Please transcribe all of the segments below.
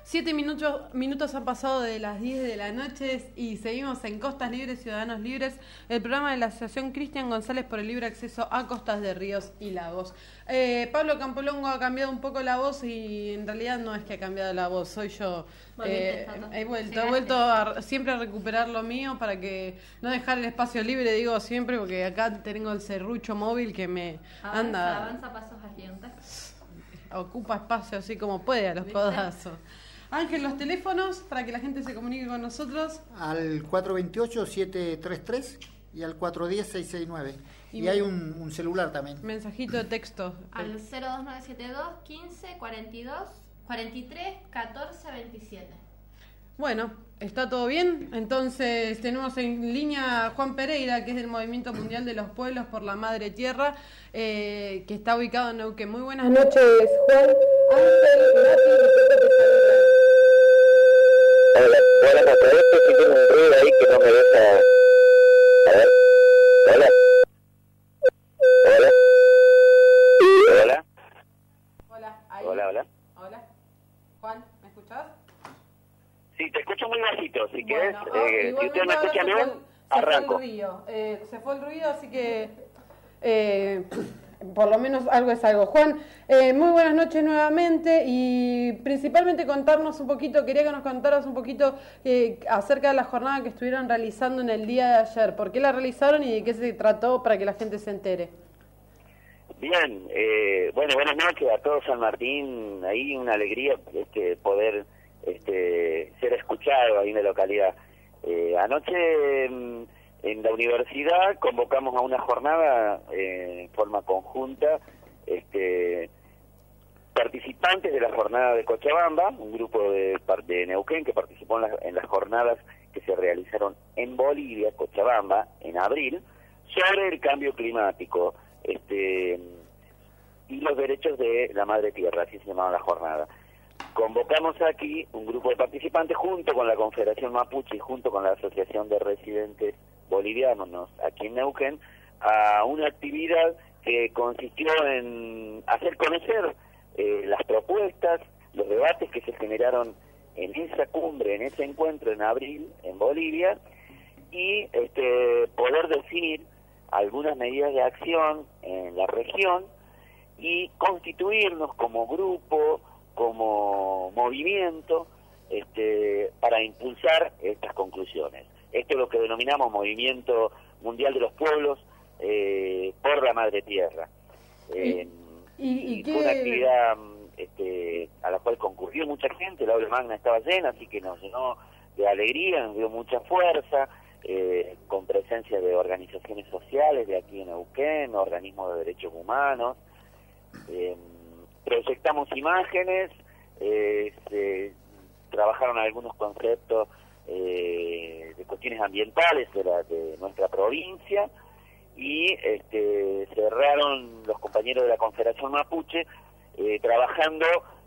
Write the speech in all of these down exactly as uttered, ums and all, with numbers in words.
Siete minutos, minutos han pasado de las diez de la noche y seguimos en Costas Libres, Ciudadanos Libres, el programa de la Asociación Cristian González por el libre acceso a costas de ríos y lagos. Eh, Pablo Campolongo ha cambiado un poco la voz y en realidad no es que ha cambiado la voz, soy yo. Eh, he vuelto, he vuelto a, siempre a recuperar lo mío para que no dejar el espacio libre, digo siempre, porque acá tengo el serrucho móvil que me avanza, anda... Avanza pasos agigantes. Ocupa espacio así como puede a los ¿Viste? Codazos. Ángel, los teléfonos para que la gente se comunique con nosotros. Al cuatro dos ocho, siete tres tres y al cuatro uno cero, seis seis nueve. Y, y hay un, un celular también. Mensajito de texto. Al cero dos nueve siete dos, quince, cuarenta y dos, cuarenta y tres, catorce, veintisiete. Bueno, ¿está todo bien? Entonces tenemos en línea a Juan Pereira, que es del Movimiento Mundial de los Pueblos por la Madre Tierra, eh, que está ubicado en Neuquén. Muy buenas noches, Juan. Ángel, Nati, Hola, buenas noches. Esto sí tiene un ruido ahí que no me deja... A ver. Hola. Hola. Hola. Hola. Ahí. Hola, hola. Hola. Juan, ¿me escuchás? Sí, te escucho muy bajito. Si bueno, querés, oh, eh, si usted me escucha bien, bien, arranco. Se fue el ruido, eh, se fue el ruido, así que... Eh, por lo menos algo es algo. Juan, eh, muy buenas noches nuevamente y principalmente contarnos un poquito, quería que nos contaras un poquito eh, acerca de la jornada que estuvieron realizando en el día de ayer. ¿Por qué la realizaron y de qué se trató para que la gente se entere? Bien, eh, bueno, buenas noches a todo San Martín. Ahí una alegría este, poder este, ser escuchado ahí en la localidad. Eh, anoche... En la universidad convocamos a una jornada eh, en forma conjunta, este, participantes de la jornada de Cochabamba, un grupo de, de Neuquén que participó en, la, en las jornadas que se realizaron en Bolivia, Cochabamba, en abril, sobre el cambio climático este, y los derechos de la Madre Tierra, así se llamaba la jornada. Convocamos aquí un grupo de participantes junto con la Confederación Mapuche y junto con la Asociación de Residentes Bolivianos aquí en Neuquén a una actividad que consistió en hacer conocer eh, las propuestas, los debates que se generaron en esa cumbre, en ese encuentro en abril en Bolivia y este, poder definir algunas medidas de acción en la región y constituirnos como grupo, como movimiento, este, para impulsar estas conclusiones. Esto es lo que denominamos Movimiento Mundial de los Pueblos eh, por la Madre Tierra. Eh, ¿Y, y, y fue una actividad este, a la cual concurrió mucha gente, la aula magna estaba llena, así que nos llenó de alegría, nos dio mucha fuerza, eh, con presencia de organizaciones sociales de aquí en Neuquén, organismos de derechos humanos. Eh, proyectamos imágenes, eh, se trabajaron algunos conceptos eh, de cuestiones ambientales de, la, de nuestra provincia y este, cerraron los compañeros de la Confederación Mapuche eh, trabajando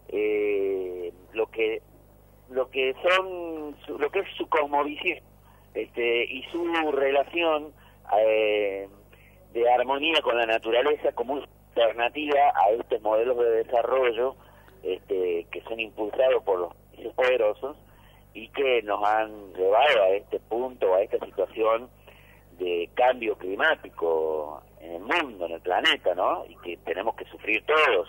eh, lo que lo que son su, lo que es su cosmovisión este, y su relación eh, de armonía con la naturaleza como una alternativa a estos modelos de desarrollo este, que son impulsados por los países poderosos y que nos han llevado a este punto, a esta situación de cambio climático en el mundo, en el planeta, ¿no? Y que tenemos que sufrir todos.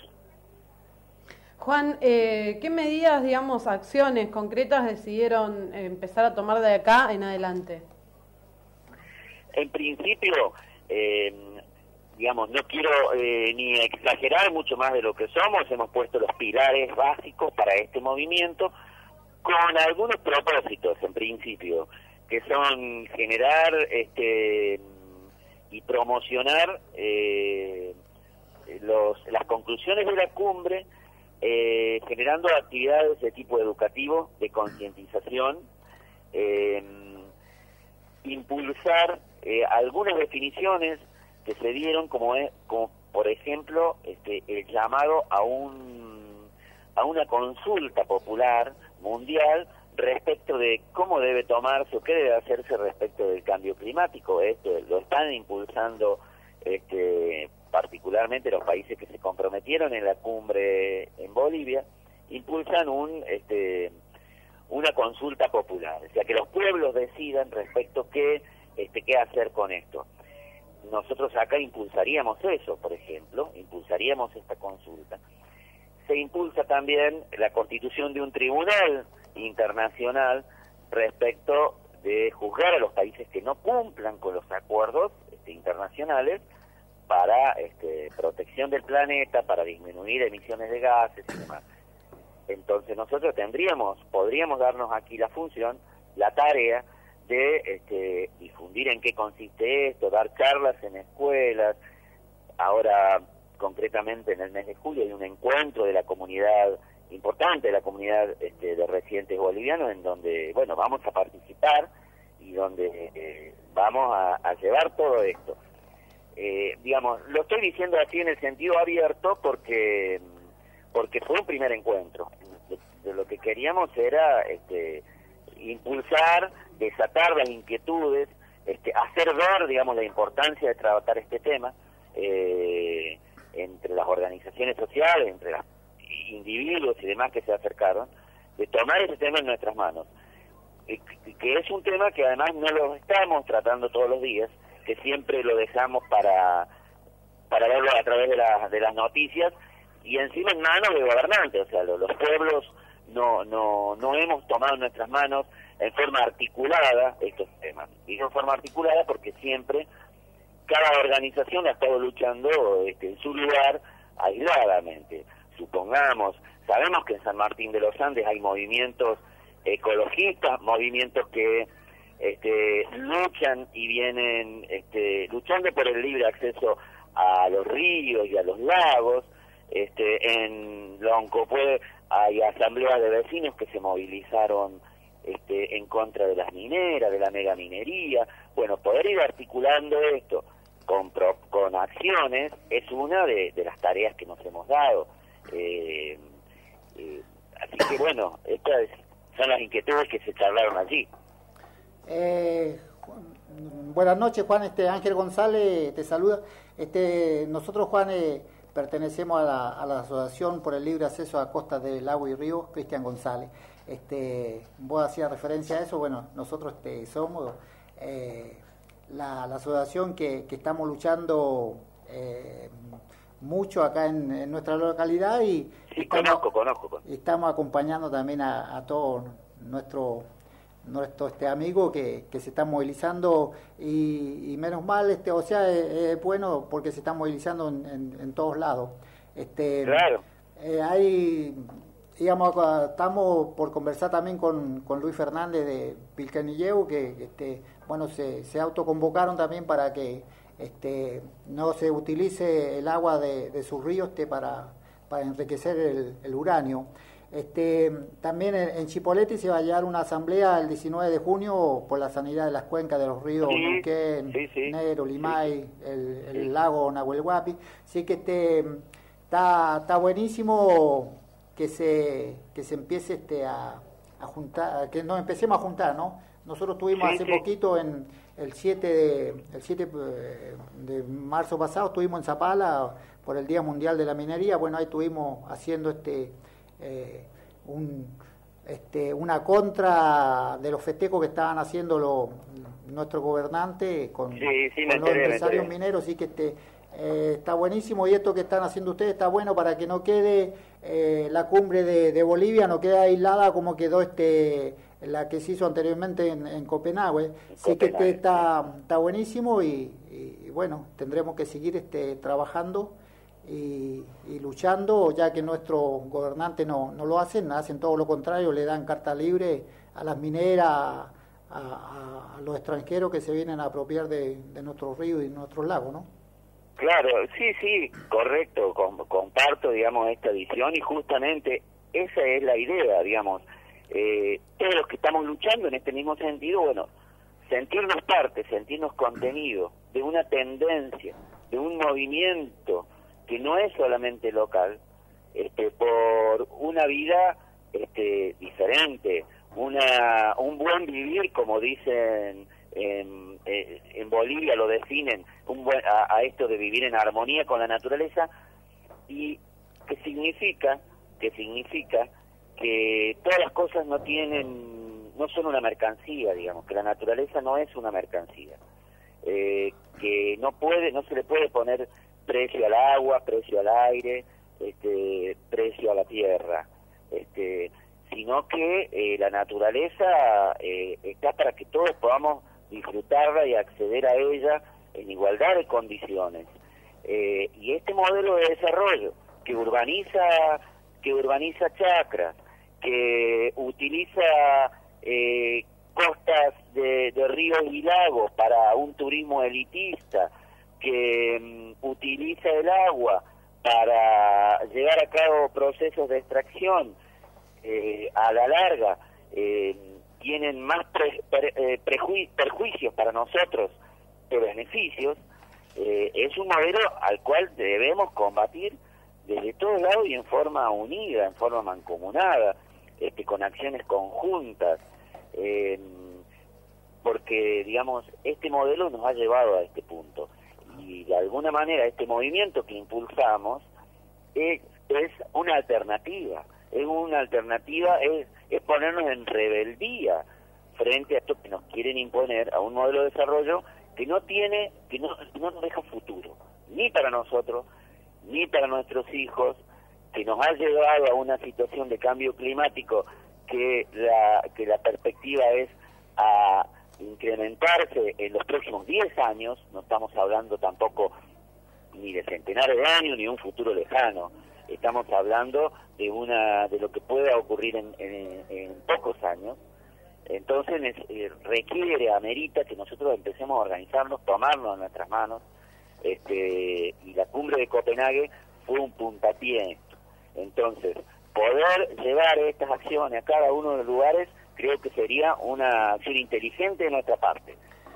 Juan, eh, ¿qué medidas, digamos, acciones concretas decidieron empezar a tomar de acá en adelante? En principio, eh, digamos, no quiero eh, ni exagerar mucho más de lo que somos, hemos puesto los pilares básicos para este movimiento, con algunos propósitos, en principio, que son generar este y promocionar eh, los, las conclusiones de la cumbre, eh, generando actividades de tipo educativo, de concientización, eh, impulsar eh, algunas definiciones que se dieron, como, es, como por ejemplo este, el llamado a un a una consulta popular mundial respecto de cómo debe tomarse o qué debe hacerse respecto del cambio climático. Esto lo están impulsando este, particularmente los países que se comprometieron en la cumbre en Bolivia impulsan un este una consulta popular, o sea, que los pueblos decidan respecto a qué, este, qué hacer con esto. Nosotros acá impulsaríamos eso, por ejemplo, impulsaríamos esta consulta. Se impulsa también la constitución de un tribunal internacional respecto de juzgar a los países que no cumplan con los acuerdos este, internacionales para este, protección del planeta, para disminuir emisiones de gases y demás. Entonces nosotros tendríamos, podríamos darnos aquí la función, la tarea de este, difundir en qué consiste esto, dar charlas en escuelas. Ahora, concretamente en el mes de julio, hay un encuentro de la comunidad importante, de la comunidad este, de residentes bolivianos, en donde, bueno, vamos a participar y donde eh, vamos a, a llevar todo esto. Eh, digamos, lo estoy diciendo así en el sentido abierto porque porque fue un primer encuentro. De, de lo que queríamos era este, impulsar, desatar las inquietudes, este, hacer ver, digamos, la importancia de tratar este tema eh, entre las organizaciones sociales, entre los individuos y demás que se acercaron, de tomar ese tema en nuestras manos. Y, que es un tema que además no lo estamos tratando todos los días, que siempre lo dejamos para para verlo a través de, la, de las noticias y encima en manos de gobernantes. O sea, lo, los pueblos no no no hemos tomado en nuestras manos en forma articulada estos temas. Digo en forma articulada porque siempre cada organización ha estado luchando este, en su lugar aisladamente. Supongamos, sabemos que en San Martín de los Andes hay movimientos ecologistas, movimientos que este, luchan y vienen este, luchando por el libre acceso a los ríos y a los lagos. Este, en Loncopué hay asambleas de vecinos que se movilizaron este, en contra de las mineras, de la megaminería. Bueno, poder ir articulando esto con, pro, con acciones es una de, de las tareas que nos hemos dado. Eh, eh, así que bueno, estas son las inquietudes que se charlaron allí. Eh, buenas noches, Juan. Este Ángel González te saluda. Este, nosotros, Juan, eh, pertenecemos a la, a la Asociación por el Libre Acceso a Costas del Agua y Ríos, Cristian González. Este, vos hacías referencia a eso. Bueno, nosotros este, somos eh, la, la asociación que, que estamos luchando eh, mucho acá en, en nuestra localidad y sí, estamos, conozco, conozco. estamos acompañando también a, a todo nuestro nuestro este amigo que, que se está movilizando y, y menos mal, este o sea, es, es bueno porque se está movilizando en, en, en todos lados. Este, claro. Eh, hay, digamos, estamos por conversar también con, con Luis Fernández de Pilcanilleu, que este, bueno, se, se autoconvocaron también para que este, no se utilice el agua de, de sus ríos este, para, para enriquecer el, el uranio. Este, también en, en Chipoleti se va a llevar una asamblea el diecinueve de junio por la sanidad de las cuencas de los ríos sí, Neuquén, sí, sí, Negro, Limay, sí, el, el sí. lago Nahuel Huapi. Así que este, está, está buenísimo que se, que se empiece este, a, a juntar, que nos empecemos a juntar, ¿no? Nosotros tuvimos sí, hace sí. poquito, en el siete de, el siete de marzo pasado, estuvimos en Zapala por el Día Mundial de la Minería. Bueno, ahí estuvimos haciendo este eh, un, este, una contra de los festejos que estaban haciendo los nuestros gobernantes con, sí, sí, con los enteré, empresarios mineros. Así que este eh, está buenísimo, y esto que están haciendo ustedes está bueno para que no quede eh, la cumbre de, de Bolivia, no quede aislada como quedó este la que se hizo anteriormente en, en Copenhague. Sí que este está, está buenísimo y, y, y bueno, tendremos que seguir este trabajando y, y luchando, ya que nuestros gobernantes no, no lo hacen, hacen todo lo contrario, le dan carta libre a las mineras, a, a, a los extranjeros que se vienen a apropiar de, de nuestros ríos y nuestros lagos, ¿no? Claro, sí, sí, correcto, com, comparto, digamos, esta visión y justamente esa es la idea, digamos. Eh, todos los que estamos luchando en este mismo sentido, bueno, sentirnos parte, sentirnos contenido de una tendencia, de un movimiento que no es solamente local, este, por una vida este, diferente, una un buen vivir, como dicen en, en Bolivia, lo definen un buen, a, a esto de vivir en armonía con la naturaleza, y que significa, que significa que todas las cosas no tienen, no son una mercancía, digamos, que la naturaleza no es una mercancía, eh, que no puede, no se le puede poner precio al agua, precio al aire, este, precio a la tierra, este, sino que eh, la naturaleza eh, está para que todos podamos disfrutarla y acceder a ella en igualdad de condiciones. Eh, y este modelo de desarrollo que urbaniza, que urbaniza chacras, que utiliza eh, costas de, de ríos y lagos para un turismo elitista, que um, utiliza el agua para llevar a cabo procesos de extracción, eh, a la larga eh, tienen más pre, pre, eh, preju, perjuicios para nosotros que beneficios, eh, es un modelo al cual debemos combatir desde todos lados y en forma unida, en forma mancomunada, este, con acciones conjuntas, eh, porque, digamos, este modelo nos ha llevado a este punto. Y de alguna manera este movimiento que impulsamos es, es una alternativa, es una alternativa, es, es ponernos en rebeldía frente a esto que nos quieren imponer, a un modelo de desarrollo que no tiene, que no, no nos deja futuro, ni para nosotros, ni para nuestros hijos, que nos ha llevado a una situación de cambio climático que la, que la perspectiva es a incrementarse en los próximos diez años, no estamos hablando tampoco ni de centenares de años ni un futuro lejano, estamos hablando de una de lo que pueda ocurrir en, en, en pocos años. Entonces eh, requiere, amerita que nosotros empecemos a organizarnos, tomarnos en nuestras manos, este, y la cumbre de Copenhague fue un puntapié en esto. Entonces, poder llevar estas acciones a cada uno de los lugares creo que sería una acción inteligente de nuestra parte,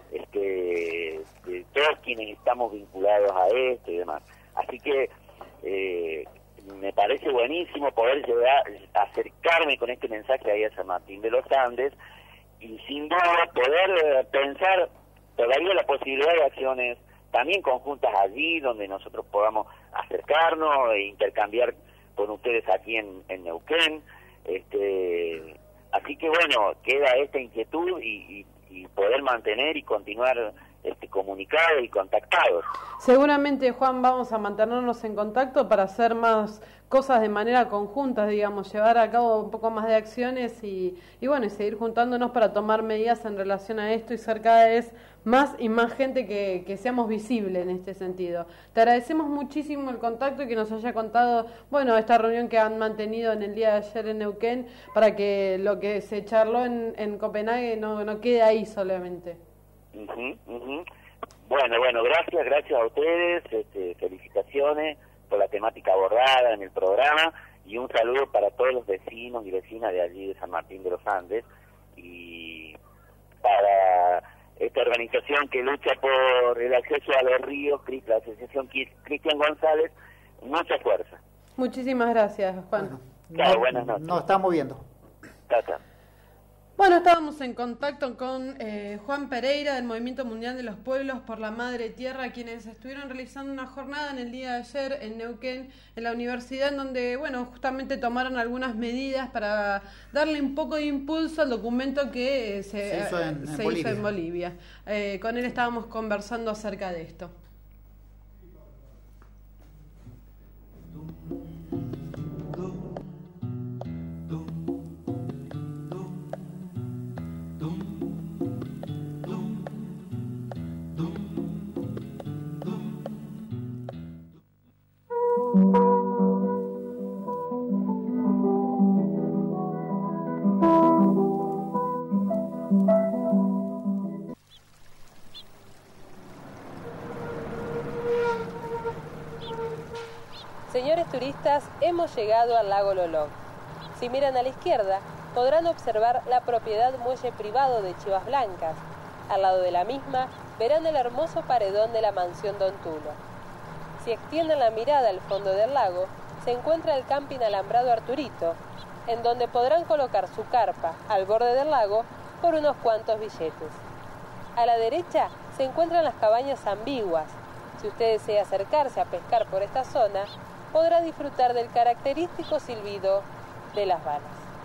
este, de todos quienes estamos vinculados a esto y demás. Así que eh, me parece buenísimo poder llegar, acercarme con este mensaje ahí a San Martín de los Andes y sin duda poder pensar todavía la posibilidad de acciones también conjuntas allí, donde nosotros podamos acercarnos e intercambiar con ustedes aquí en, en Neuquén. Este, así que bueno, queda esta inquietud y, y, y poder mantener y continuar este, comunicados y contactados. Seguramente, Juan, vamos a mantenernos en contacto para hacer más cosas de manera conjunta, digamos, llevar a cabo un poco más de acciones y, y bueno, y seguir juntándonos para tomar medidas en relación a esto y ser cada vez más y más gente que, que seamos visibles en este sentido. Te agradecemos muchísimo el contacto y que nos haya contado, bueno, esta reunión que han mantenido en el día de ayer en Neuquén para que lo que se charló en, en Copenhague no, no quede ahí solamente. Uh-huh, uh-huh. Bueno, bueno, gracias, gracias a ustedes, este, felicitaciones por la temática abordada en el programa y un saludo para todos los vecinos y vecinas de allí de San Martín de los Andes y para esta organización que lucha por el acceso a los ríos, la Asociación Cristian González, mucha fuerza. Muchísimas gracias, Juan. Bueno, Claro, no, buenas noches. nos estamos viendo. Tata. Bueno, estábamos en contacto con eh, Juan Pereira del Movimiento Mundial de los Pueblos por la Madre Tierra, quienes estuvieron realizando una jornada en el día de ayer en Neuquén, en la universidad, en donde, bueno, justamente tomaron algunas medidas para darle un poco de impulso al documento que eh, se, se hizo en, se en hizo Bolivia. en Bolivia. Eh, con él estábamos conversando acerca de esto. Señores turistas, hemos llegado al lago Lolog. Si miran a la izquierda, podrán observar la propiedad muelle privado de Chivas Blancas. Al lado de la misma, verán el hermoso paredón de la mansión Don Tulo. Si extienden la mirada al fondo del lago, se encuentra el camping alambrado Arturito, en donde podrán colocar su carpa al borde del lago por unos cuantos billetes. A la derecha se encuentran las cabañas ambiguas. Si usted desea acercarse a pescar por esta zona, podrá disfrutar del característico silbido de las balas.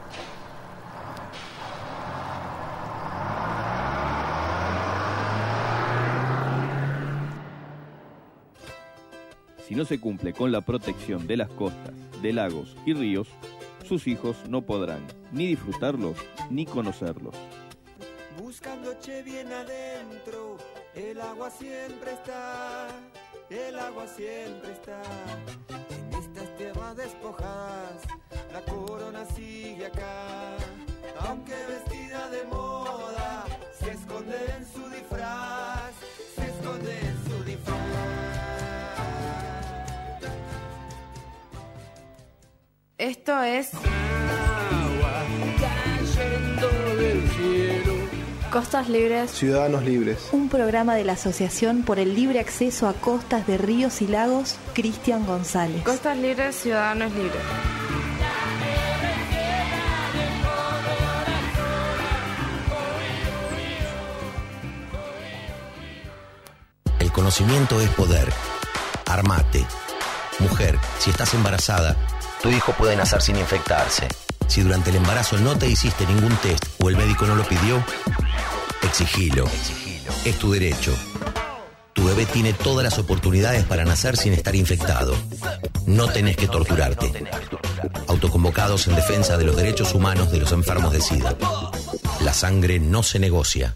Si no se cumple con la protección de las costas, de lagos y ríos, sus hijos no podrán ni disfrutarlos ni conocerlos. Buscando che bien adentro, el agua siempre está, el agua siempre está. En estas tierras despojadas, la corona sigue acá. Aunque vestida de moda, se esconde en su disfraz, se esconde en su disfraz. Esto es Agua cayendo del cielo. Costas Libres, Ciudadanos Libres. Un programa de la Asociación por el Libre Acceso a Costas de Ríos y Lagos, Cristian González. Costas Libres, Ciudadanos Libres. El conocimiento es poder. Armate. Mujer, si estás embarazada, tu hijo puede nacer sin infectarse. Si durante el embarazo no te hiciste ningún test o el médico no lo pidió, exigilo. Exigilo. Es tu derecho. Tu bebé tiene todas las oportunidades para nacer sin estar infectado. No tenés que torturarte. Autoconvocados en defensa de los derechos humanos de los enfermos de SIDA. La sangre no se negocia.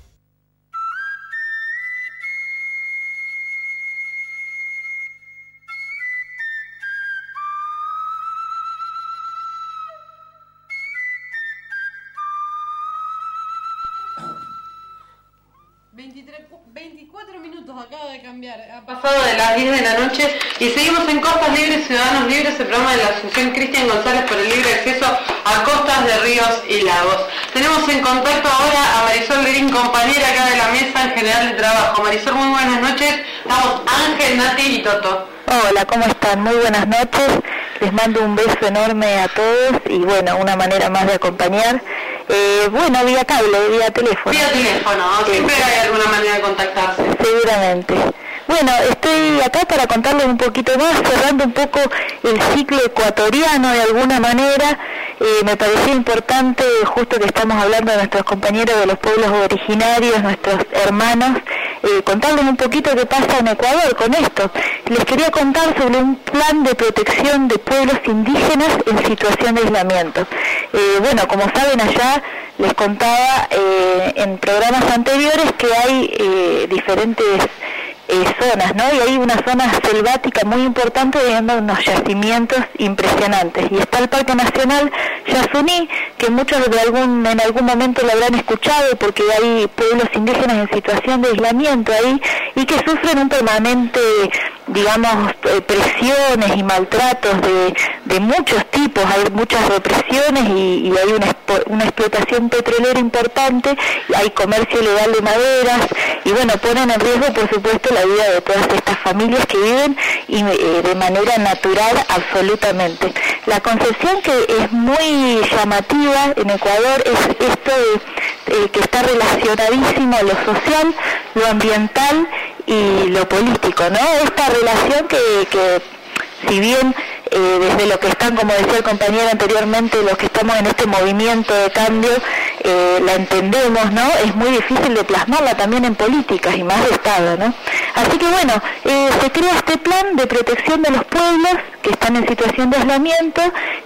veinticuatro minutos acaba de cambiar, ha pasado de las diez de la noche y seguimos en Costas Libres, Ciudadanos Libres, el programa de la Asociación Cristian González por el libre acceso a costas de ríos y lagos. Tenemos en contacto ahora a Marisol Green, compañera acá de la mesa en general de trabajo. Marisol, muy buenas noches. Estamos Ángel, Nati y Toto. Hola, ¿cómo están? Muy buenas noches. Les mando un beso enorme a todos y bueno, una manera más de acompañar. Eh, bueno, vía cable, vía teléfono. Vía teléfono, siempre hay alguna manera de contactarse. Seguramente. Bueno, estoy acá para contarles un poquito más, cerrando un poco el ciclo ecuatoriano de alguna manera. Eh, me parecía importante, justo que estamos hablando de nuestros compañeros de los pueblos originarios, nuestros hermanos, eh, contarles un poquito qué pasa en Ecuador con esto. Les quería contar sobre un plan de protección de pueblos indígenas en situación de aislamiento. Eh, bueno, como saben allá, les contaba eh, en programas anteriores que hay eh, diferentes Eh, zonas, ¿no? Y hay una zona selvática muy importante viendo unos yacimientos impresionantes. Y está el Parque Nacional Yasuní, que muchos de algún en algún momento lo habrán escuchado porque hay pueblos indígenas en situación de aislamiento ahí y que sufren un permanente, digamos, eh, presiones y maltratos de, de muchos tipos. Hay muchas represiones y, y hay una, una explotación petrolera importante, hay comercio ilegal de maderas y bueno, ponen en riesgo, por supuesto, la vida de todas estas familias que viven y, eh, de manera natural absolutamente. La concepción que es muy llamativa en Ecuador es esto de, eh, que está relacionadísimo a lo social, lo ambiental y lo político, ¿no? Esta relación que, que si bien eh, desde lo que están, como decía el compañero anteriormente, los que estamos en este movimiento de cambio, eh, la entendemos, ¿no? Es muy difícil de plasmarla también en políticas y más de Estado, ¿no? Así que bueno, eh, se crea este plan de protección de los pueblos que están en situación de aislamiento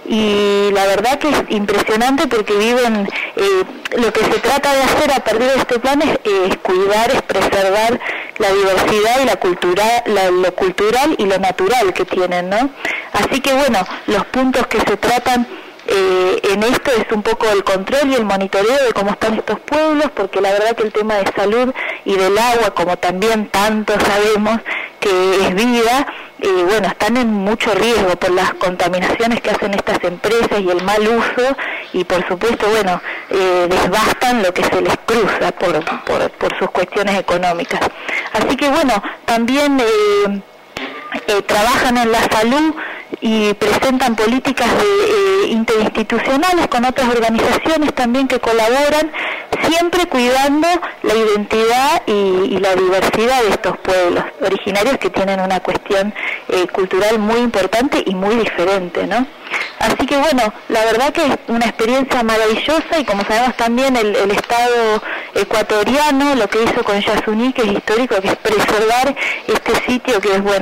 y la verdad que es impresionante porque viven, eh, lo que se trata de hacer a partir de este plan es, eh, es cuidar, es preservar la diversidad y la cultura, la, lo cultural y lo natural que tienen, ¿no? Así que bueno, los puntos que se tratan eh, en esto es un poco el control y el monitoreo de cómo están estos pueblos, porque la verdad que el tema de salud y del agua, como también tanto sabemos que es vida, eh, bueno, están en mucho riesgo por las contaminaciones que hacen estas empresas y el mal uso y por supuesto, bueno, eh, desbastan lo que se les cruza por, por, por sus cuestiones económicas. Así que bueno, también eh, eh, trabajan en la salud y presentan políticas de, eh, interinstitucionales con otras organizaciones también que colaboran, siempre cuidando la identidad y, y la diversidad de estos pueblos originarios que tienen una cuestión eh, cultural muy importante y muy diferente, ¿no? Así que bueno, la verdad que es una experiencia maravillosa y como sabemos también el, el Estado ecuatoriano lo que hizo con Yasuní, que es histórico, que es preservar este sitio que es, bueno,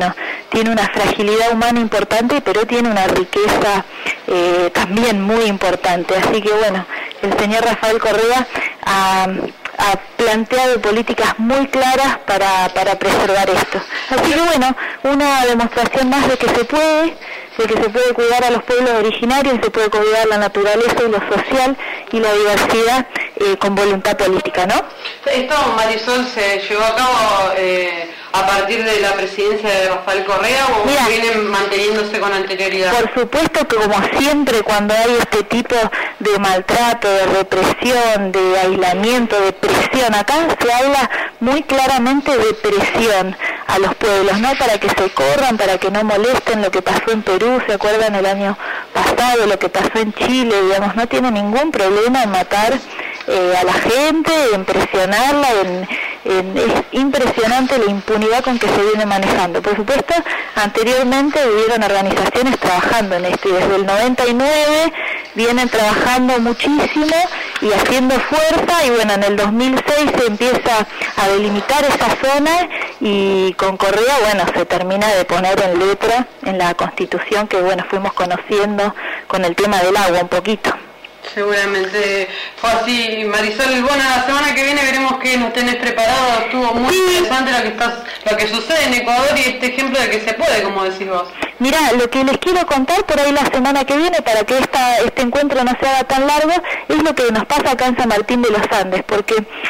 tiene una fragilidad humana importante, pero tiene una riqueza eh, también muy importante. Así que bueno, el señor Rafael Correa ha, ha planteado políticas muy claras para, para preservar esto. Así que bueno, una demostración más de que se puede, de que se puede cuidar a los pueblos originarios, se puede cuidar la naturaleza y lo social y la diversidad eh, con voluntad política, ¿no? Esto, Marisol, se llevó a cabo eh, a partir de la presidencia de Rafael Correa, o Mira, vienen manteniéndose con anterioridad. Por supuesto que, como siempre, cuando hay este tipo de maltrato, de represión, de aislamiento, de presión, acá se habla muy claramente de presión a los pueblos, ¿no? Para que se corran, para que no molesten. Lo que pasó en Perú, ¿se acuerdan el año pasado? Lo que pasó en Chile, digamos, no tiene ningún problema en matar eh, a la gente, en presionarla, en, en, es impresionante la impunidad con que se viene manejando. Por supuesto, anteriormente hubieron organizaciones trabajando en esto, y desde el noventa y nueve vienen trabajando muchísimo y haciendo fuerza, y bueno, en el dos mil seis se empieza a delimitar esa zona, y con Correa, bueno, se termina de poner en letra en la Constitución, que bueno, fuimos conociendo con el tema del agua un poquito. Seguramente fue así, Marisol. Bueno, la semana que viene veremos que nos tenés preparados. Estuvo muy sí. interesante lo que estás, lo que sucede en Ecuador, y este ejemplo de que se puede, como decís vos. Mirá, lo que les quiero contar por ahí la semana que viene, para que esta, este encuentro no se haga tan largo, es lo que nos pasa acá en San Martín de los Andes, porque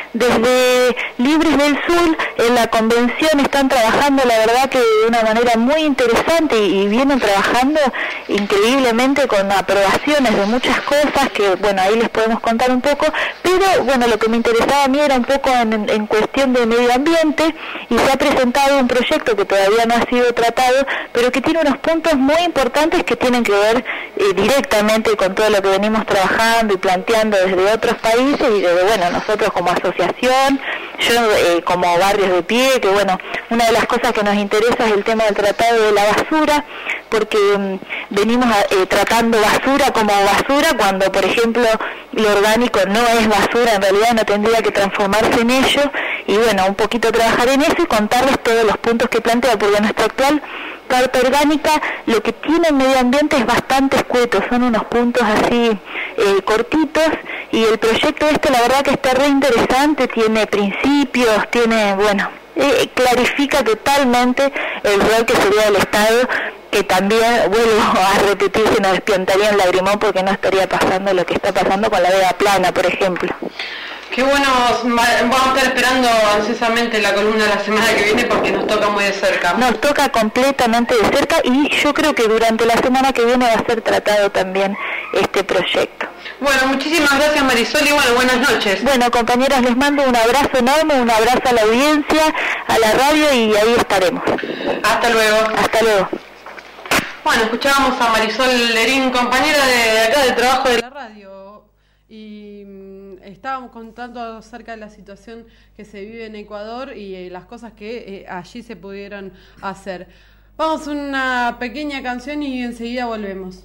desde Libres del Sur, en la convención, están trabajando, la verdad, que de una manera muy interesante, y, y vienen trabajando increíblemente con aprobaciones de muchas cosas que, bueno, ahí les podemos contar un poco, pero bueno, lo que me interesaba a mí era un poco en, en cuestión de medio ambiente, y se ha presentado un proyecto que todavía no ha sido tratado, pero que tiene unos puntos muy importantes que tienen que ver eh, directamente con todo lo que venimos trabajando y planteando desde otros países, y desde, bueno, nosotros como asociación, yo eh, como Barrios de Pie, que bueno, una de las cosas que nos interesa es el tema del tratado de la basura, porque um, venimos a, eh, tratando basura como basura, cuando por ejemplo lo orgánico no es basura, en realidad no tendría que transformarse en ello, y bueno, un poquito trabajar en eso y contarles todos los puntos que plantea, porque nuestra actual Carta Orgánica lo que tiene en medio ambiente es bastante escueto, son unos puntos así eh, cortitos, y el proyecto este la verdad que está re interesante, tiene principios, tiene, bueno, eh, clarifica totalmente el rol que sería del Estado, que también, vuelvo a repetir, se nos despiontaría un lagrimón, porque no estaría pasando lo que está pasando con la vega plana, por ejemplo. Qué bueno, vamos a estar esperando ansiosamente la columna de la semana que viene, porque nos toca muy de cerca. Nos toca completamente de cerca, y yo creo que durante la semana que viene va a ser tratado también este proyecto. Bueno, muchísimas gracias, Marisol, y bueno, buenas noches. Bueno, compañeras, les mando un abrazo enorme, un abrazo a la audiencia, a la radio, y ahí estaremos. Hasta luego. Hasta luego. Bueno, escuchábamos a Marisol Lerín, compañera de acá del trabajo de la radio, y estábamos contando acerca de la situación que se vive en Ecuador y eh, las cosas que eh, allí se pudieron hacer. Vamos a una pequeña canción y enseguida volvemos.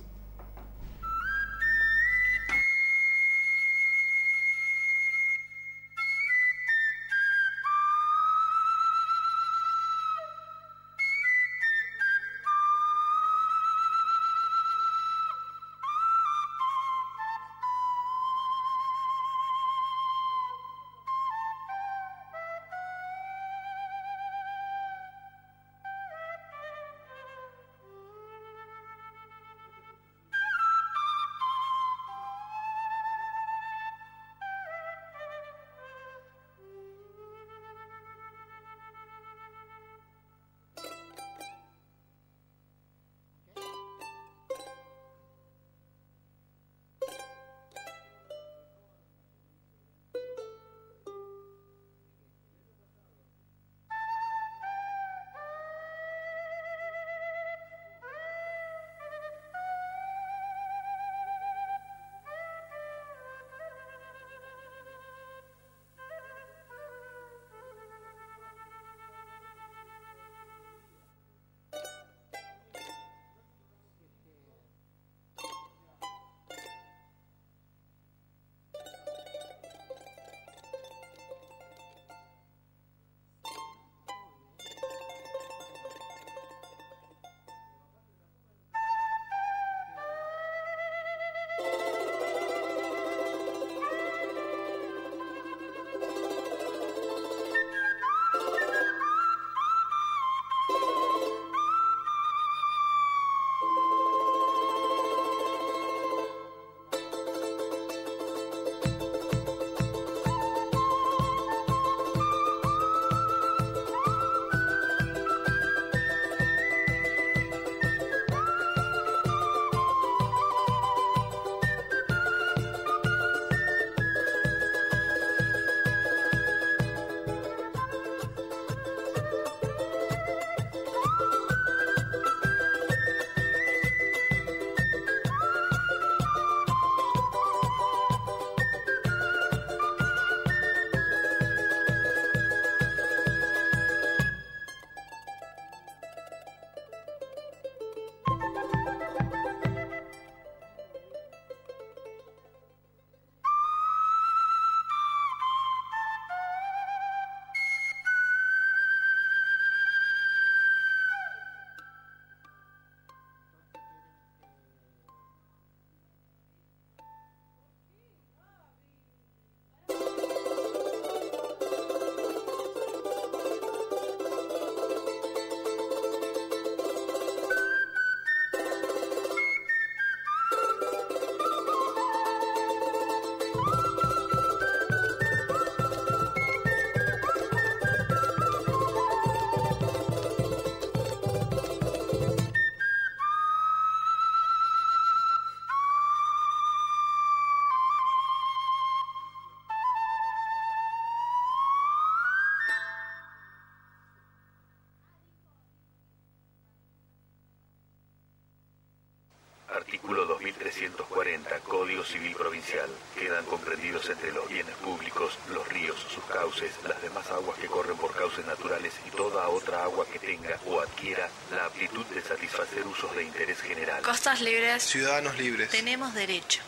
artículo dos mil trescientos cuarenta, Código Civil Provincial. Quedan comprendidos entre los bienes públicos los ríos, sus cauces, las demás aguas que corren por cauces naturales y toda otra agua que tenga o adquiera la aptitud de satisfacer usos de interés general. Costas libres. Ciudadanos libres. Tenemos derecho.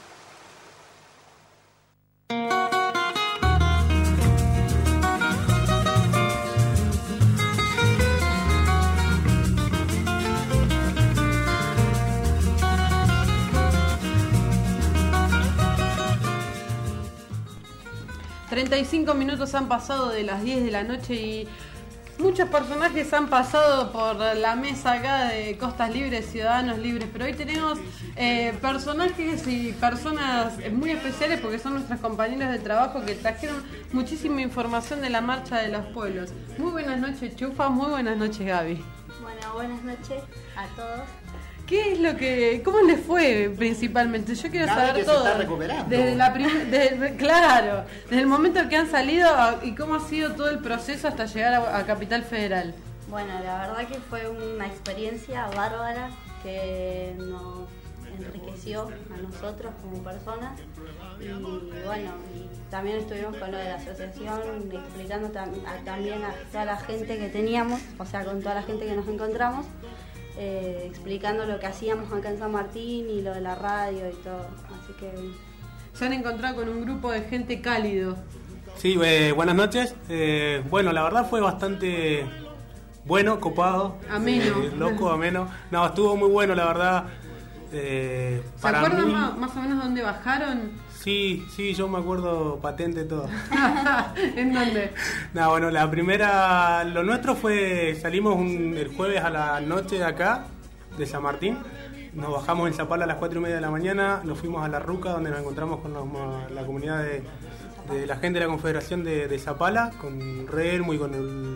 treinta y cinco minutos han pasado de las diez de la noche y muchos personajes han pasado por la mesa acá de Costas Libres, Ciudadanos Libres, pero hoy tenemos eh, personajes y personas muy especiales porque son nuestros compañeros de trabajo que trajeron muchísima información de la Marcha de los Pueblos. Muy buenas noches, Chufa, muy buenas noches, Gaby. Bueno, buenas noches a todos. ¿Qué es lo que, cómo les fue principalmente? Yo quiero Gaby saber que todo. Se está recuperando. Desde la prim- desde, claro, desde el momento que han salido y cómo ha sido todo el proceso hasta llegar a, a Capital Federal. Bueno, la verdad que fue una experiencia bárbara que nos enriqueció a nosotros como personas y bueno, y también estuvimos con lo de la asociación explicando tam- a, también a toda la gente que teníamos, o sea, con toda la gente que nos encontramos. Eh, explicando lo que hacíamos acá en San Martín y lo de la radio y todo, así que... Se han encontrado con un grupo de gente cálido. Sí, eh, buenas noches. Eh, bueno, la verdad fue bastante bueno, copado. Ameno. Eh, loco, ameno. No, estuvo muy bueno, la verdad. Eh, ¿Se para acuerdan mí, más, más o menos dónde bajaron? Sí, sí, yo me acuerdo patente todo. ¿En dónde? No, bueno, la primera, lo nuestro fue, salimos un, el jueves a la noche de acá, de San Martín, nos bajamos en Zapala a las cuatro y media de la mañana, nos fuimos a La Ruca, donde nos encontramos con los, la comunidad de, de la gente de la Confederación de, de Zapala, con Relmo y con el,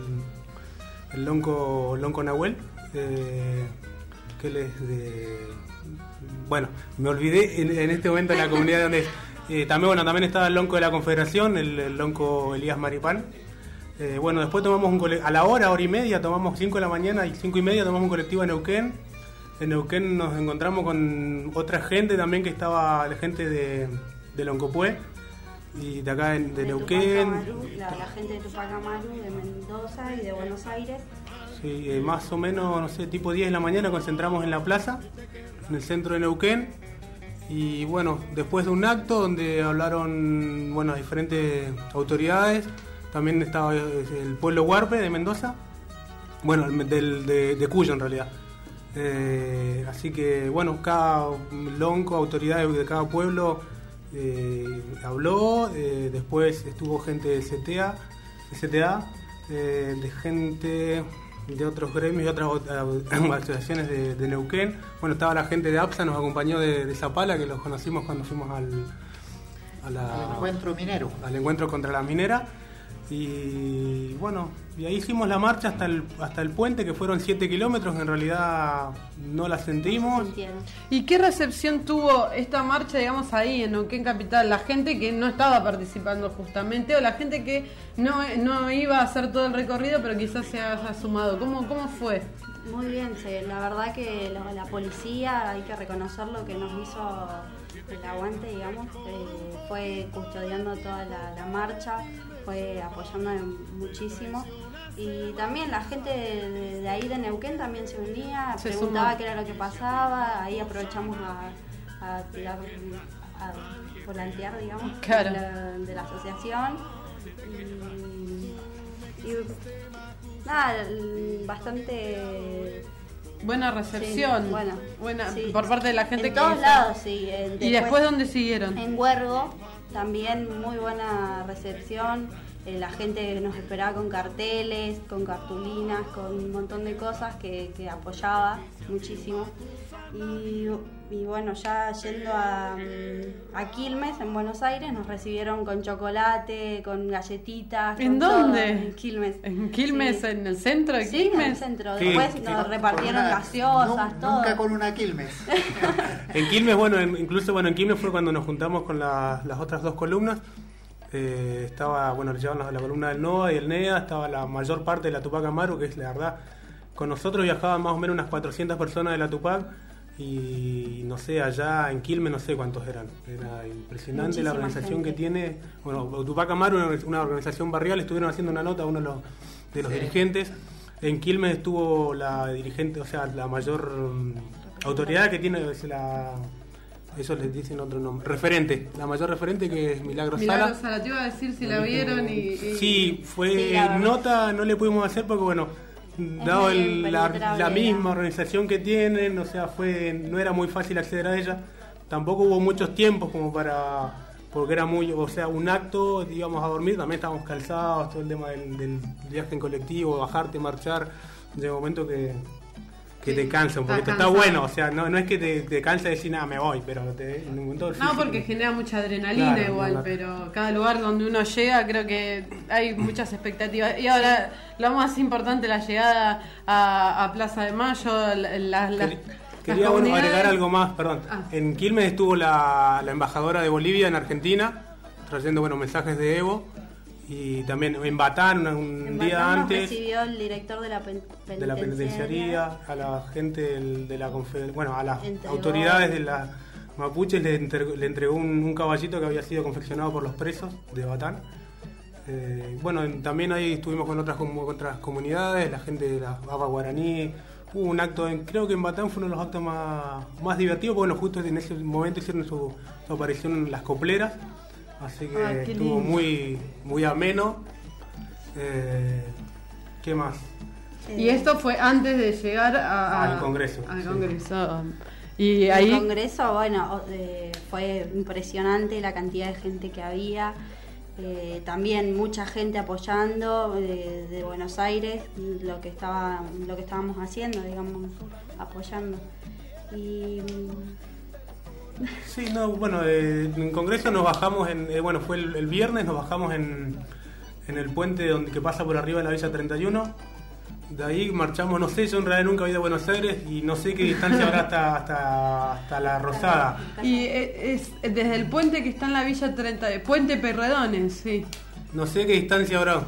el lonco, lonco Nahuel, eh, que él es de... Bueno, me olvidé en, en este momento de la comunidad donde... Eh, también bueno también estaba el lonco de la Confederación, el, el lonco Elías Maripán. Eh, bueno, después tomamos un cole- a la hora, hora y media, tomamos cinco de la mañana y cinco y media tomamos un colectivo en Neuquén. En Neuquén nos encontramos con otra gente también que estaba, la gente de, de Loncopué y de acá en, de, de Neuquén. Amaru, la, la gente de Tupac Amaru, de Mendoza y de Buenos Aires. Sí, eh, más o menos, no sé, tipo diez de la mañana concentramos en la plaza, en el centro de Neuquén. Y bueno, después de un acto donde hablaron bueno diferentes autoridades, también estaba el pueblo Huarpe de Mendoza, bueno, del, de, de Cuyo en realidad. Eh, así que bueno, cada lonco, autoridades de cada pueblo eh, habló, eh, después estuvo gente de C T A, de, C T A, eh, de gente... de otros gremios y otras asociaciones de, de Neuquén. Bueno, estaba la gente de APSA, nos acompañó de, de Zapala, que los conocimos cuando fuimos al, a la, al encuentro minero. Al encuentro contra la minera. Y bueno, y ahí hicimos la marcha hasta el, hasta el puente, que fueron siete kilómetros, en realidad no la sentimos. ¿Y qué recepción tuvo esta marcha, digamos, ahí en Neuquén Capital? La gente que no estaba participando justamente, o la gente que no, no iba a hacer todo el recorrido, pero quizás se haya sumado. ¿Cómo, cómo fue? Muy bien, sí, la verdad que la, la policía, hay que reconocer lo que nos hizo el aguante, digamos, eh, fue custodiando toda la, la marcha, fue apoyando muchísimo. Y también la gente de, de ahí de Neuquén también se unía, se preguntaba sumó. qué era lo que pasaba, ahí aprovechamos a, a tirar, a volantear, digamos, claro. de, la, de la asociación. Y, y nada, bastante... Buena recepción, sí, bueno, buena sí. por parte de la gente en que todos hizo. lados, sí. Eh, después, ¿Y después dónde siguieron? En Huergo, también muy buena recepción. Eh, la gente nos esperaba con carteles, con cartulinas, con un montón de cosas que, que apoyaba muchísimo. Y, y bueno, ya yendo a, a Quilmes, en Buenos Aires, nos recibieron con chocolate, con galletitas. ¿En con dónde? Todo, en Quilmes. ¿En Quilmes? Sí. ¿En el centro de Sí, Quilmes? en el centro. Sí. Después Sí, nos sí, repartieron una- gaseosas, nu- todo. Nunca con una Quilmes. En Quilmes, bueno, en- incluso bueno, en Quilmes fue cuando nos juntamos con la- las otras dos columnas. Eh, estaba, bueno, le llevaban la, la columna del NOA y el NEA, estaba la mayor parte de la Tupac Amaru, que es la verdad, con nosotros viajaban más o menos unas cuatrocientas personas de la Tupac, y no sé, allá en Quilmes no sé cuántos eran. Era impresionante Muchísima la organización gente. que tiene. Bueno, Tupac Amaru, una, una organización barrial, estuvieron haciendo una nota, uno de los, de los Sí. dirigentes. En Quilmes estuvo la dirigente, o sea, la mayor um, autoridad que tiene, es la... Eso les dicen otro nombre. Referente. La mayor referente que es Milagro Sala. Milagro Sala, te iba a decir si la vieron y... y- Sí, fue Sí, la verdad. nota, no le pudimos hacer porque, bueno, dado medio el- la, impenetrable, la ¿no? misma organización que tienen, o sea, fue no era muy fácil acceder a ella. Tampoco hubo muchos tiempos como para... Porque era muy, o sea, un acto, íbamos a dormir, también estábamos calzados, todo el tema del, del viaje en colectivo, bajarte, marchar. Llega un momento que... que te cansan, porque te Estás está cansado. bueno, o sea, no, no es que te, te cansa decir nada, me voy, pero te, en un momento del No, físico- porque genera mucha adrenalina Claro, igual, claro. pero cada lugar donde uno llega creo que hay muchas expectativas. Y ahora, lo más importante, la llegada a, a Plaza de Mayo, la, la- la- Quería, las bueno, comunidades. agregar algo más, perdón. Ah. En Quilmes estuvo la, la embajadora de Bolivia en Argentina, trayendo bueno mensajes de Evo, y también en Batán, una- un En día Batán nos antes, recibió el director de la pen- de la penitenciaría, a la gente del- de la confe- bueno, a las Entregó- autoridades de la mapuches le, entre- le entregó un, un caballito que había sido confeccionado por los presos de Batán. Eh, bueno, en- también ahí estuvimos con otras, com- otras comunidades, la gente de la Baba Guaraní. Hubo un acto, en, creo que en Batán fue uno de los actos más, más divertidos, porque bueno, justo en ese momento hicieron su, su aparición en las copleras, así que Ah, qué estuvo lindo. muy, muy ameno. Eh, ¿Qué más? Y esto fue antes de llegar a, Al Congreso, Al sí. Congreso. Y El ahí... Congreso, bueno, o- eh, fue impresionante la cantidad de gente que había. Eh, también mucha gente apoyando eh, de Buenos Aires lo que estaba lo que estábamos haciendo, digamos, apoyando. Y Sí, no, bueno, eh, en Congreso nos bajamos, en, eh, bueno, fue el, el viernes, nos bajamos en, en el puente donde que pasa por arriba de la Villa treinta y uno. De ahí marchamos, no sé, yo en realidad nunca he ido a Buenos Aires y no sé qué distancia habrá hasta, hasta, hasta la Rosada. Y eh, es desde el puente que está en la Villa treinta, de Puente Perredones, sí. No sé qué distancia habrá.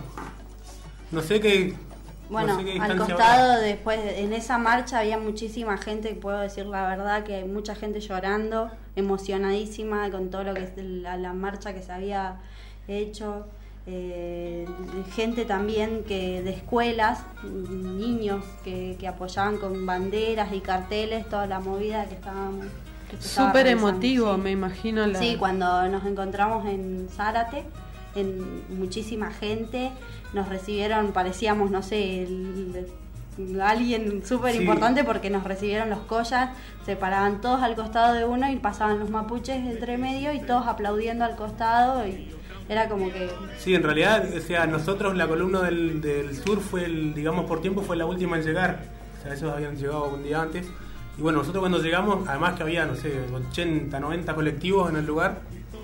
No sé qué... bueno, no sé qué al distancia costado habrá. después, en esa marcha había muchísima gente, puedo decir la verdad, que hay mucha gente llorando, emocionadísima con todo lo que es la, la marcha que se había hecho. Eh, gente también que de escuelas, niños que, que apoyaban con banderas y carteles, toda la movida que estábamos. que se estaba Súper realizando, emotivo, sí. me imagino. La... Sí, cuando nos encontramos en Zárate, en muchísima gente, nos recibieron, parecíamos, no sé, el- el- alguien súper importante porque nos recibieron los collas, se paraban todos al costado de uno y pasaban los mapuches entre medio y todos aplaudiendo al costado y era como que... Sí, en realidad, o sea, nosotros la columna del, del sur fue, el, digamos, por tiempo fue la última en llegar. O sea, ellos habían llegado un día antes. Y bueno, nosotros cuando llegamos, además que había, no sé, ochenta, noventa colectivos en el lugar.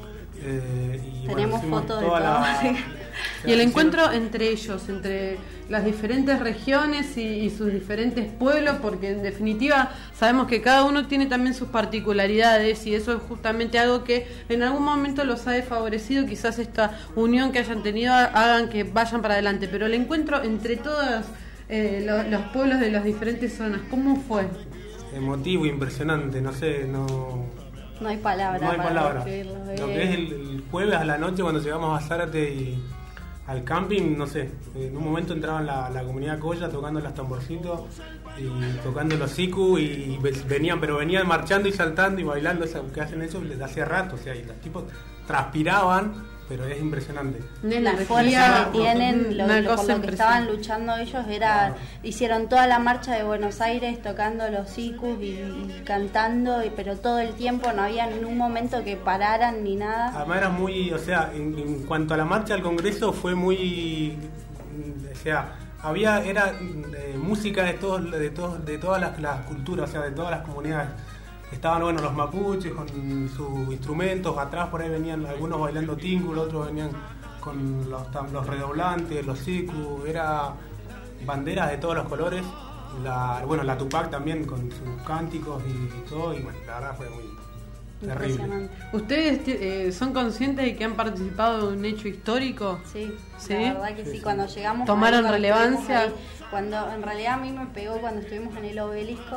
Eh, y, bueno, Tenemos hicimos fotos de toda todo. la- sí. Y el encuentro entre ellos, entre las diferentes regiones y, y sus diferentes pueblos, porque en definitiva sabemos que cada uno tiene también sus particularidades y eso es justamente algo que en algún momento los ha desfavorecido, quizás esta unión que hayan tenido hagan que vayan para adelante, pero el encuentro entre todos eh, lo- los pueblos de las diferentes zonas, ¿cómo fue? Emotivo, impresionante, no sé, no... No hay palabra. No hay para palabras. describirlo, Lo que es el, el jueves a la noche cuando llegamos a Zárate y al camping, no sé, en un momento entraban la, la comunidad Colla tocando los tamborcitos y tocando los siku y ve- venían, pero venían marchando y saltando y bailando, eso que hacen eso desde hacía rato, o sea, y los tipos transpiraban, pero es impresionante. Una La energía, fuerza que tienen, lo, una lo- por cosa lo que impresionante. estaban luchando ellos era, hicieron toda la marcha de Buenos Aires tocando los sikus y, y cantando, y- pero todo el tiempo no había en un momento que pararan ni nada. Además era muy, o sea, en, en cuanto a la marcha al Congreso fue muy, mm, o sea, había, era eh, música de todos, de todos, de todas las, las culturas, o sea, de todas las comunidades. Estaban, bueno, los mapuches con sus instrumentos, atrás por ahí venían algunos bailando tingu, otros venían con los, tam- los redoblantes, los siku, era banderas de todos los colores. La, bueno, la Tupac también con sus cánticos y todo, y bueno, la verdad fue muy terrible. Impresionante. ¿Ustedes eh, son conscientes de que han participado de un hecho histórico? Sí, ¿Sí? la verdad que sí, Sí, sí. cuando llegamos... ¿Tomaron ahí, cuando relevancia? estuvimos ahí, cuando en realidad a mí me pegó cuando estuvimos en el obelisco,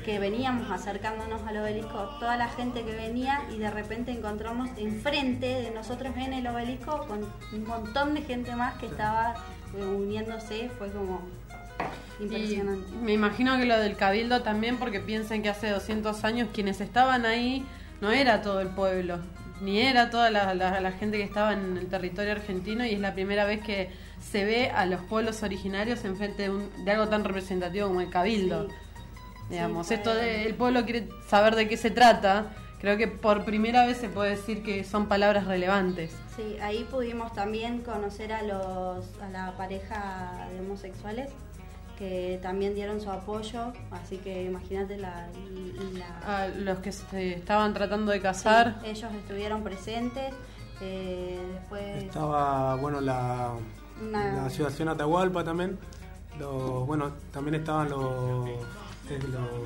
que veníamos acercándonos al obelisco, toda la gente que venía y de repente encontramos enfrente de nosotros en el obelisco con un montón de gente más que estaba uniéndose, fue como impresionante. Y me imagino que lo del Cabildo también, porque piensen que hace doscientos años quienes estaban ahí no era todo el pueblo, ni era toda la, la, la gente que estaba en el territorio argentino, y es la primera vez que se ve a los pueblos originarios enfrente de, un, de algo tan representativo como el Cabildo. Sí. Digamos, sí, esto de el pueblo quiere saber de qué se trata, creo que por primera vez se puede decir que son palabras relevantes. Sí, ahí pudimos también conocer a los a la pareja de homosexuales que también dieron su apoyo, así que imagínate la, la... A los que se estaban tratando de casar. Sí, ellos estuvieron presentes, eh, después... Estaba, bueno, la, Una... la Asociación Atahualpa también, los, bueno, también estaban los... los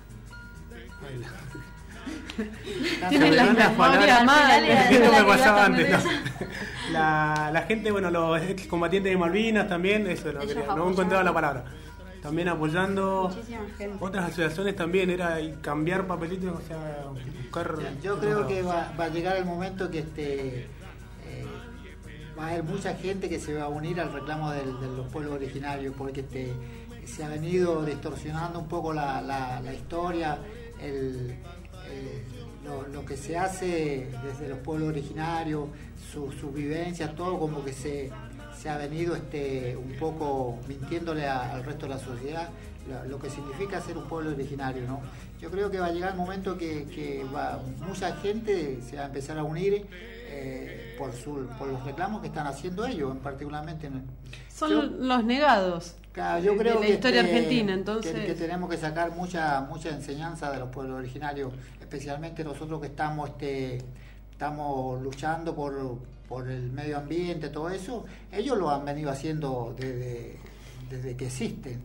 ay, la... Tienen las memorias mal. Eso me pasaba antes, ¿no? La, la gente, bueno, los excombatientes de Malvinas también, eso es lo que quería, no encontraba la palabra. También apoyando otras asociaciones también, era cambiar papelitos, o sea, buscar... Yo creo que va, va a llegar el momento que este eh, va a haber mucha gente que se va a unir al reclamo del, de los pueblos originarios, porque este, se ha venido distorsionando un poco la, la, la historia, el... Eh, lo, lo que se hace desde los pueblos originarios, sus su vivencias, todo como que se, se ha venido este, un poco mintiéndole a, al resto de la sociedad lo, lo que significa ser un pueblo originario, ¿no? Yo creo que va a llegar el momento que, que va, mucha gente se va a empezar a unir eh, por, su, por los reclamos que están haciendo ellos, en particularmente. En el, Son yo, los negados. Claro, yo creo de la que historia este, argentina, entonces que, que tenemos que sacar mucha mucha enseñanza de los pueblos originarios, especialmente nosotros que estamos este estamos luchando por, por el medio ambiente, todo eso. Ellos lo han venido haciendo desde, desde que existen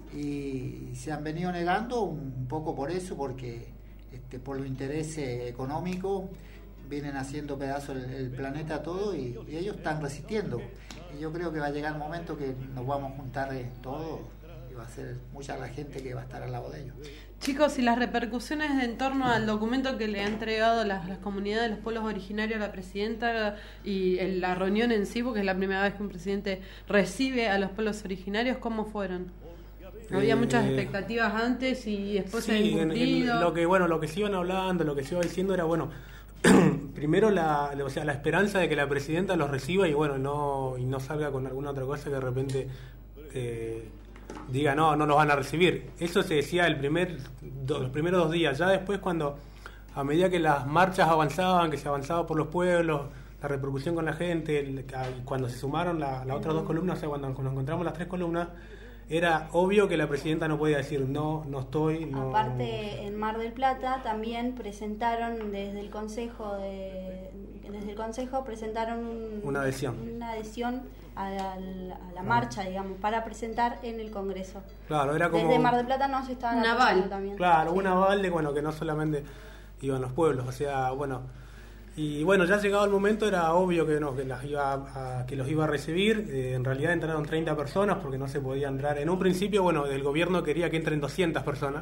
y se han venido negando un poco por eso, porque este, por los intereses económicos vienen haciendo pedazos el, el planeta todo y, y ellos están resistiendo. Y yo creo que va a llegar el momento que nos vamos a juntar todos y va a ser mucha la gente que va a estar al lado de ellos. Chicos, y las repercusiones en torno al documento que le ha entregado las, las comunidades de los pueblos originarios a la presidenta y en la reunión en sí, porque es la primera vez que un presidente recibe a los pueblos originarios, ¿cómo fueron? Había eh, muchas expectativas antes y después sí, se ha incumplido. En, en lo que, bueno, lo que se iban hablando, lo que se iba diciendo era, bueno, primero la, o sea, la esperanza de que la presidenta los reciba y bueno, no, y no salga con alguna otra cosa que de repente eh, diga no, no los van a recibir. Eso se decía el primer, do, los primeros dos días. Ya después, cuando a medida que las marchas avanzaban, que se avanzaba por los pueblos, la repercusión con la gente, el, cuando se sumaron las la otras dos columnas, o sea, cuando nos encontramos las tres columnas, era obvio que la presidenta no podía decir no, no estoy. No... Aparte, en Mar del Plata también presentaron desde el Consejo de, desde el Consejo presentaron un, una adhesión, una adhesión a la, a la marcha, digamos, para presentar en el Congreso. Claro, era como desde Mar del Plata no se estaban un aval también. Claro, sí. Un aval de bueno que no solamente iban los pueblos, o sea, bueno. Y bueno, ya llegado el momento era obvio que no, que, las iba a, que los iba a recibir. Eh, en realidad entraron treinta personas porque no se podía entrar. En un principio, bueno, el gobierno quería que entren doscientas personas.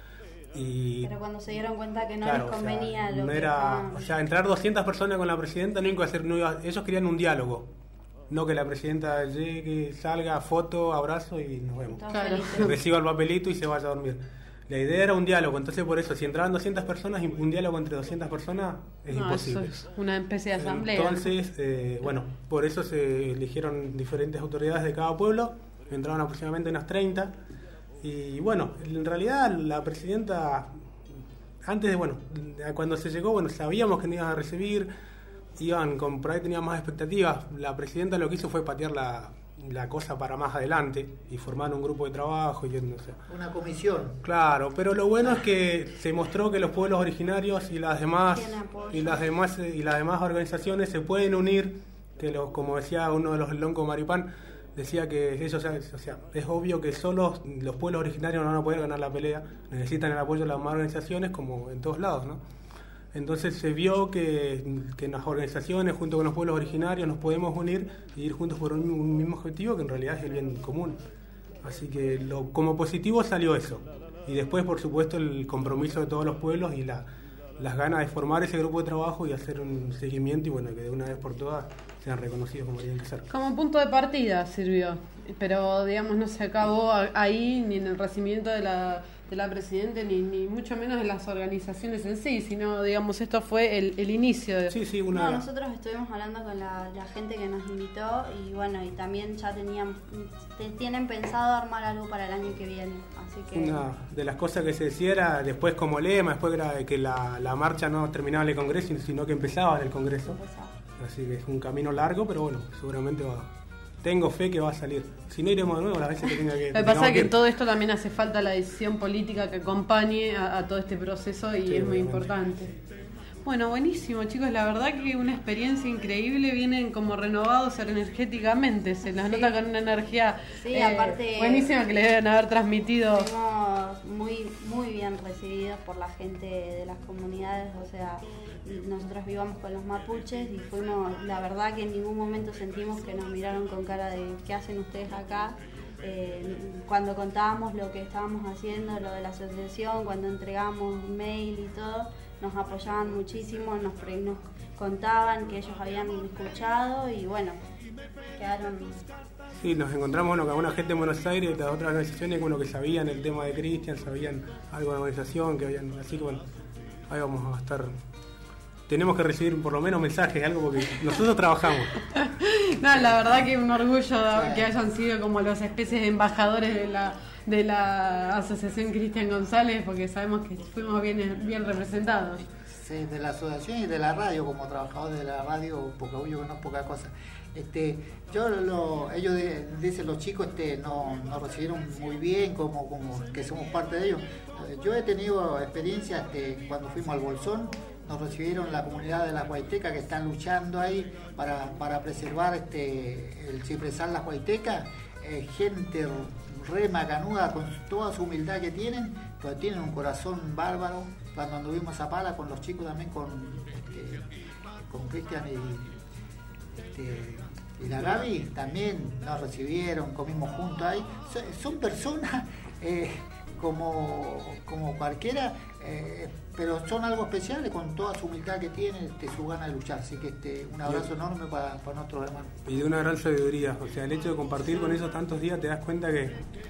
Y, pero cuando se dieron cuenta que no claro, les convenía, o sea, lo no que era, estaban... o sea, entrar doscientas personas con la presidenta no iba a hacer, no iba, ellos querían un diálogo. No que la presidenta llegue, salga, foto, abrazo y nos vemos. Claro. Reciba el papelito y se vaya a dormir. La idea era un diálogo, entonces por eso, si entraban doscientas personas, un diálogo entre doscientas personas es no, imposible. Eso es una especie de asamblea. Entonces, eh, bueno, por eso se eligieron diferentes autoridades de cada pueblo, entraron aproximadamente unas treinta, y bueno, en realidad la presidenta, antes de, bueno, cuando se llegó, bueno, sabíamos que no iban a recibir, iban con, por ahí tenían más expectativas, la presidenta lo que hizo fue patear la... la cosa para más adelante y formar un grupo de trabajo y no sé. Una comisión. Claro, pero lo bueno es que se mostró que los pueblos originarios y las demás y las demás y las demás organizaciones se pueden unir, que los, como decía uno de los Lonco Maripán, decía que eso, o sea, o sea, es obvio que solo los pueblos originarios no van a poder ganar la pelea, necesitan el apoyo de las demás organizaciones como en todos lados, ¿no? Entonces se vio que, que las organizaciones junto con los pueblos originarios nos podemos unir e ir juntos por un, un mismo objetivo que en realidad es el bien común. Así que lo, como positivo salió eso. y después, por supuesto, el compromiso de todos los pueblos y la, las ganas de formar ese grupo de trabajo y hacer un seguimiento y bueno, que de una vez por todas sean reconocidos como tienen que ser. Como punto de partida sirvió, pero digamos no se acabó ahí ni en el recibimiento de la, de la Presidente ni, ni mucho menos en las organizaciones en sí, sino digamos esto fue el, el inicio de... Sí, sí, una... No, nosotros estuvimos hablando con la, la gente que nos invitó y bueno, y también ya tenían, te, tienen pensado armar algo para el año que viene, así que... Una de las cosas que se decía era después como lema, después era de que la, la marcha no terminaba en el Congreso, sino que empezaba en el Congreso. Empezaba. Así que es un camino largo, pero bueno, seguramente va. Tengo fe que va a salir. Si no, iremos de nuevo las veces que tenga que... Lo que pasa es que en todo esto también hace falta la decisión política que acompañe a, a todo este proceso y sí, es muy obviamente. Importante. Bueno, buenísimo, chicos. La verdad que una experiencia increíble. Vienen como renovados energéticamente. Se los sí. nota con una energía sí, eh, aparte, buenísima que les deben haber transmitido. Fuimos muy, muy bien recibidos por la gente de las comunidades. O sea, nosotros vivamos con los mapuches y fuimos, la verdad que en ningún momento sentimos que nos miraron con cara de ¿qué hacen ustedes acá? Eh, cuando contábamos lo que estábamos haciendo, lo de la asociación, cuando entregamos mail y todo, nos apoyaban muchísimo, nos, nos contaban que ellos habían escuchado y bueno, quedaron... Sí, nos encontramos bueno, con alguna gente en Buenos Aires y otras organizaciones bueno, que sabían el tema de Cristian, sabían algo de la organización, que habían, así que bueno, ahí vamos a estar... Tenemos que recibir por lo menos mensajes, algo porque nosotros trabajamos. No, la verdad que un orgullo que hayan sido como los especies de embajadores de la de la Asociación Cristian González, porque sabemos que fuimos bien, bien representados. Sí, de la asociación y de la radio, como trabajador de la radio, poca huyo, no es poca cosa. Este, yo lo, ellos de, dicen los chicos este, no, nos recibieron muy bien, como, como que somos parte de ellos. Yo he tenido experiencia este, cuando fuimos al Bolsón. Nos recibieron la comunidad de las Guaitecas que están luchando ahí para, para preservar este, el cipresal Las Guaitecas. Eh, gente re macanuda con toda su humildad que tienen, pero tienen un corazón bárbaro. Cuando anduvimos a Pala con los chicos también, con este, con Cristian y, este, y la Gaby, también nos recibieron, comimos juntos ahí. Son, son personas eh, como, como cualquiera, eh, pero son algo especiales con toda su humildad que tienen, este, su gana de luchar. Así que este, un abrazo enorme para, para nuestros hermanos. Y de una gran sabiduría, o sea, el hecho de compartir con ellos tantos días te das cuenta que,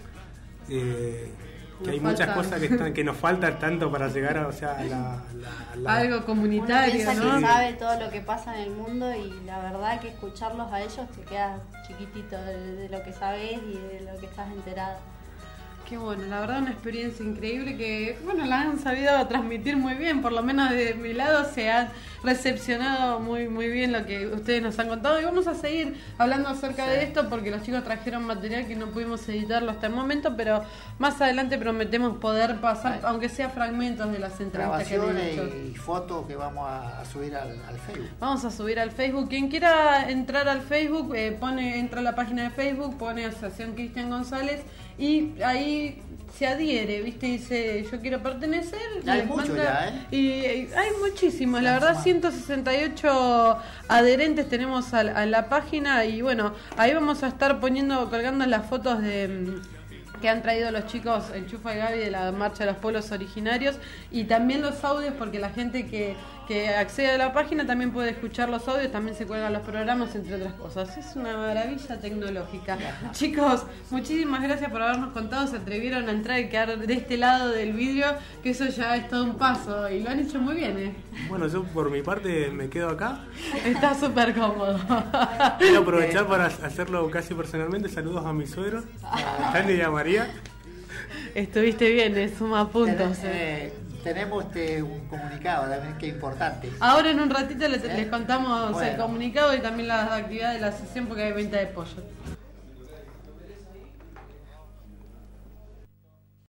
eh, que hay muchas cosas que, están, que nos faltan tanto para llegar a, o sea, a la, la, la... algo comunitario. Uno piensa ¿no? que sabe todo lo que pasa en el mundo y la verdad que escucharlos a ellos te quedas chiquitito de, de lo que sabes y de lo que estás enterado. Qué bueno, la verdad una experiencia increíble que, bueno, la han sabido transmitir muy bien, por lo menos de mi lado se han recepcionado muy muy bien lo que ustedes nos han contado y vamos a seguir hablando acerca sí. de esto porque los chicos trajeron material que no pudimos editarlo hasta el momento, pero más adelante prometemos poder pasar, sí. aunque sea fragmentos de las entrevistas que han hecho. Y fotos que vamos a subir al, al Facebook. Vamos a subir al Facebook. Quien quiera entrar al Facebook, eh, pone entra a la página de Facebook, pone Asociación Cristian González y ahí se adhiere, ¿viste? Dice, yo quiero pertenecer. Hay mucho ya, ¿eh? Y, y hay muchísimos, la verdad, ciento sesenta y ocho adherentes tenemos a, a la página y bueno, ahí vamos a estar poniendo, colgando las fotos de que han traído los chicos Enchufa y Gaby de la Marcha de los Pueblos Originarios y también los audios porque la gente que, que accede a la página también puede escuchar los audios, también se cuelgan los programas, entre otras cosas. Es una maravilla tecnológica. Chicos, muchísimas gracias por habernos contado, se atrevieron a entrar y quedar de este lado del vidrio, que eso ya es todo un paso y lo han hecho muy bien, ¿eh? Bueno, yo por mi parte me quedo acá. Está súper cómodo. Quiero aprovechar para hacerlo casi personalmente. Saludos a mi suegro, a Tania y a María. Estuviste bien, eh, suma puntos. Ten, eh, tenemos este, un comunicado también que es importante. Ahora en un ratito les, ¿Eh? les contamos bueno. el comunicado y también las actividades de la sesión porque hay venta de pollo.